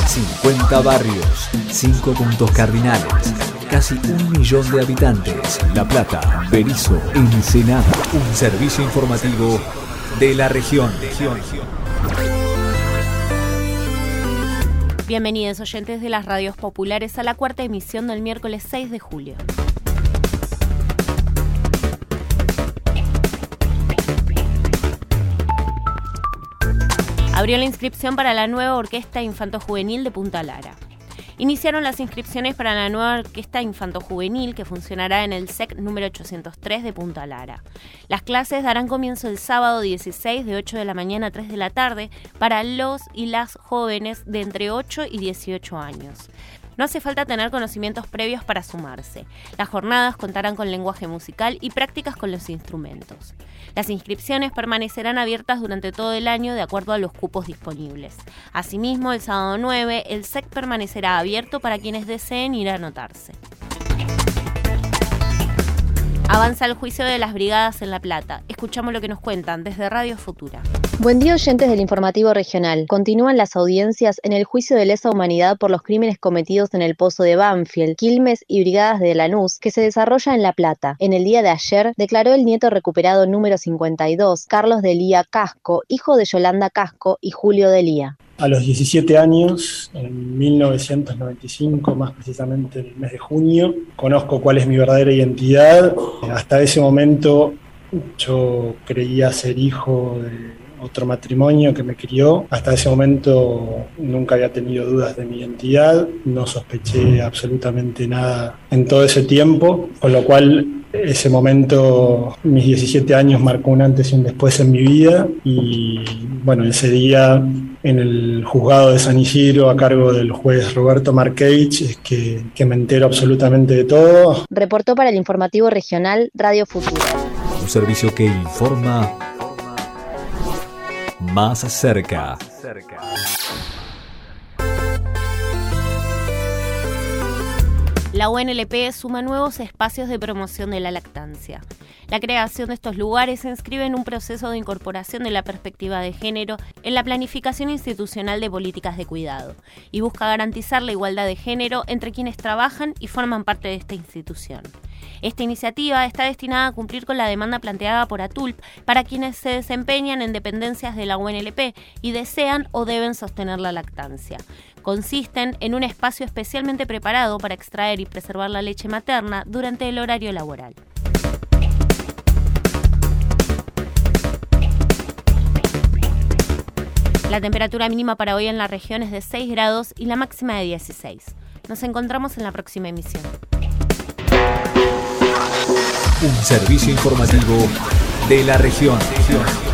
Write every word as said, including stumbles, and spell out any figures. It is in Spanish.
cincuenta barrios, cinco puntos cardinales, casi un millón de habitantes. La Plata, Berisso, Ensenada. Un servicio informativo de la región. Bienvenidos oyentes de las radios populares a la cuarta emisión del miércoles seis de julio. Abrió la inscripción para la nueva Orquesta Infanto-Juvenil de Punta Lara. Iniciaron las inscripciones para la nueva Orquesta Infanto-Juvenil que funcionará en el S E C número ochocientos tres de Punta Lara. Las clases darán comienzo el sábado dieciséis de ocho de la mañana a tres de la tarde para los y las jóvenes de entre ocho y dieciocho años. No hace falta tener conocimientos previos para sumarse. Las jornadas contarán con lenguaje musical y prácticas con los instrumentos. Las inscripciones permanecerán abiertas durante todo el año de acuerdo a los cupos disponibles. Asimismo, el sábado nueve, el S E C permanecerá abierto para quienes deseen ir a anotarse. Avanza el juicio de las brigadas en La Plata. Escuchamos lo que nos cuentan desde Radio Futura. Buen día, oyentes del informativo regional. Continúan las audiencias en el juicio de lesa humanidad por los crímenes cometidos en el Pozo de Banfield, Quilmes y Brigadas de Lanús, que se desarrolla en La Plata. En el día de ayer, declaró el nieto recuperado número cincuenta y dos, Carlos Delía Casco, hijo de Yolanda Casco y Julio Delía. A los diecisiete años, en mil novecientos noventa y cinco, más precisamente en el mes de junio, conozco cuál es mi verdadera identidad. Hasta ese momento yo creía ser hijo de otro matrimonio que me crió. Hasta ese momento nunca había tenido dudas de mi identidad, no sospeché absolutamente nada en todo ese tiempo, con lo cual ese momento, mis diecisiete años, marcó un antes y un después en mi vida. Y bueno, ese día en el juzgado de San Isidro, a cargo del juez Roberto Marqueich, es que, que me entero absolutamente de todo. Reportó para el informativo regional Radio Futura. Un servicio que informa más cerca. La U N L P suma nuevos espacios de promoción de la lactancia. La creación de estos lugares se inscribe en un proceso de incorporación de la perspectiva de género en la planificación institucional de políticas de cuidado y busca garantizar la igualdad de género entre quienes trabajan y forman parte de esta institución. Esta iniciativa está destinada a cumplir con la demanda planteada por ATULP para quienes se desempeñan en dependencias de la U N L P y desean o deben sostener la lactancia. Consisten en un espacio especialmente preparado para extraer y preservar la leche materna durante el horario laboral. La temperatura mínima para hoy en la región es de seis grados y la máxima de dieciséis. Nos encontramos en la próxima emisión. Un servicio informativo de la región.